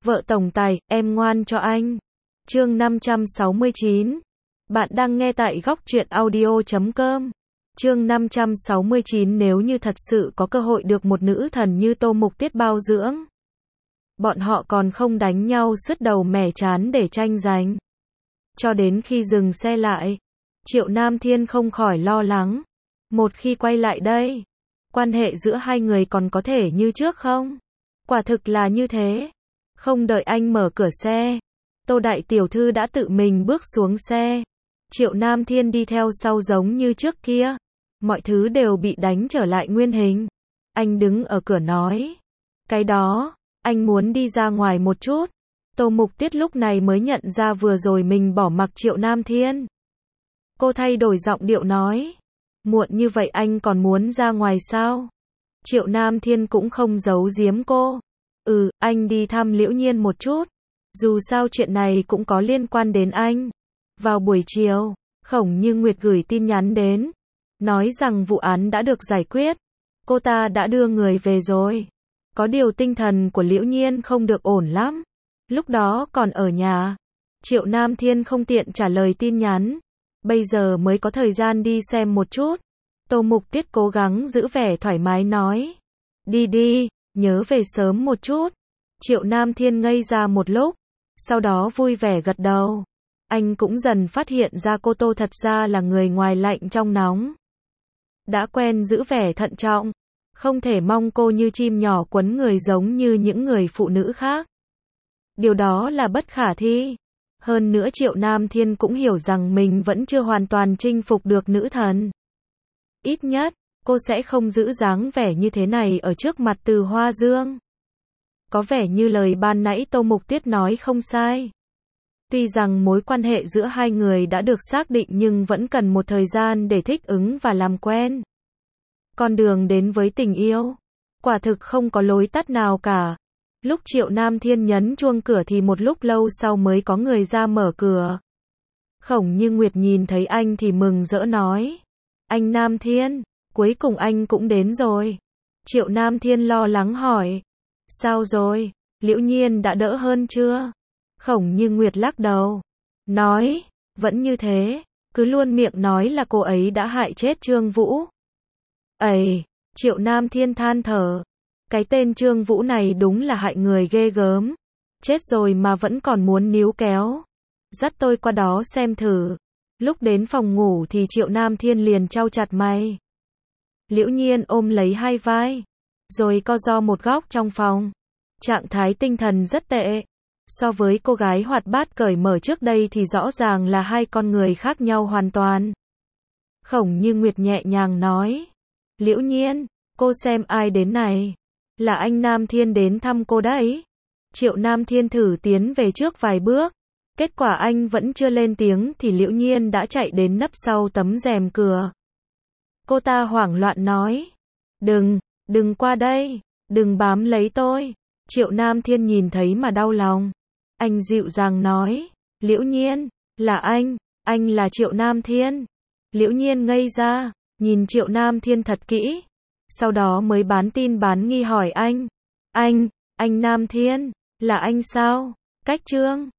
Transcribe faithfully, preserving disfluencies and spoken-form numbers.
Vợ tổng tài, em ngoan cho anh. Chương năm trăm sáu mươi chín. Bạn đang nghe tại góc truyện audio chấm com. Chương năm trăm sáu mươi chín. Nếu như thật sự có cơ hội được một nữ thần như Tô Mục Tuyết bao dưỡng, bọn họ còn không đánh nhau sứt đầu mẻ trán để tranh giành. Cho đến khi dừng xe lại, Triệu Nam Thiên không khỏi lo lắng. Một khi quay lại đây, quan hệ giữa hai người còn có thể như trước không? Quả thực là như thế. Không đợi anh mở cửa xe, Tô Đại Tiểu Thư đã tự mình bước xuống xe. Triệu Nam Thiên đi theo sau giống như trước kia. Mọi thứ đều bị đánh trở lại nguyên hình. Anh đứng ở cửa nói. Cái đó, anh muốn đi ra ngoài một chút. Tô Mục Tuyết lúc này mới nhận ra vừa rồi mình bỏ mặc Triệu Nam Thiên. Cô thay đổi giọng điệu nói. Muộn như vậy anh còn muốn ra ngoài sao? Triệu Nam Thiên cũng không giấu giếm cô. Ừ, anh đi thăm Liễu Nhiên một chút. Dù sao chuyện này cũng có liên quan đến anh. Vào buổi chiều, Khổng Như Nguyệt gửi tin nhắn đến. Nói rằng vụ án đã được giải quyết. Cô ta đã đưa người về rồi. Có điều tinh thần của Liễu Nhiên không được ổn lắm. Lúc đó còn ở nhà. Triệu Nam Thiên không tiện trả lời tin nhắn. Bây giờ mới có thời gian đi xem một chút. Tô Mục Tuyết cố gắng giữ vẻ thoải mái nói. Đi đi, nhớ về sớm một chút. Triệu Nam Thiên ngây ra một lúc. Sau đó vui vẻ gật đầu. Anh cũng dần phát hiện ra cô Tô thật ra là người ngoài lạnh trong nóng. Đã quen giữ vẻ thận trọng. Không thể mong cô như chim nhỏ quấn người giống như những người phụ nữ khác. Điều đó là bất khả thi. Hơn nữa Triệu Nam Thiên cũng hiểu rằng mình vẫn chưa hoàn toàn chinh phục được nữ thần. Ít nhất, cô sẽ không giữ dáng vẻ như thế này ở trước mặt Từ Hoa Dương. Có vẻ như lời ban nãy Tô Mục Tuyết nói không sai. Tuy rằng mối quan hệ giữa hai người đã được xác định nhưng vẫn cần một thời gian để thích ứng và làm quen. Con đường đến với tình yêu, quả thực không có lối tắt nào cả. Lúc Triệu Nam Thiên nhấn chuông cửa thì một lúc lâu sau mới có người ra mở cửa. Khổng Như Nguyệt nhìn thấy anh thì mừng rỡ nói. Anh Nam Thiên, cuối cùng anh cũng đến rồi. Triệu Nam Thiên lo lắng hỏi. Sao rồi, Liễu Nhiên đã đỡ hơn chưa? Khổng Như Nguyệt lắc đầu. Nói, vẫn như thế, cứ luôn miệng nói là cô ấy đã hại chết Trương Vũ. Ây, Triệu Nam Thiên than thở. Cái tên Trương Vũ này đúng là hại người ghê gớm. Chết rồi mà vẫn còn muốn níu kéo. Dắt tôi qua đó xem thử. Lúc đến phòng ngủ thì Triệu Nam Thiên liền trao chặt mày. Liễu Nhiên ôm lấy hai vai. Rồi co ro một góc trong phòng. Trạng thái tinh thần rất tệ. So với cô gái hoạt bát cởi mở trước đây thì rõ ràng là hai con người khác nhau hoàn toàn. Khổng Như Nguyệt nhẹ nhàng nói. Liễu Nhiên, cô xem ai đến này. Là anh Nam Thiên đến thăm cô đấy. Triệu Nam Thiên thử tiến về trước vài bước. Kết quả anh vẫn chưa lên tiếng thì Liễu Nhiên đã chạy đến nấp sau tấm rèm cửa. Cô ta hoảng loạn nói. Đừng, đừng qua đây, đừng bám lấy tôi. Triệu Nam Thiên nhìn thấy mà đau lòng. Anh dịu dàng nói. Liễu Nhiên, là anh, anh là Triệu Nam Thiên. Liễu Nhiên ngây ra, nhìn Triệu Nam Thiên thật kỹ. Sau đó mới bán tin bán nghi hỏi anh. Anh, anh Nam Thiên, là anh sao? Cách Trương,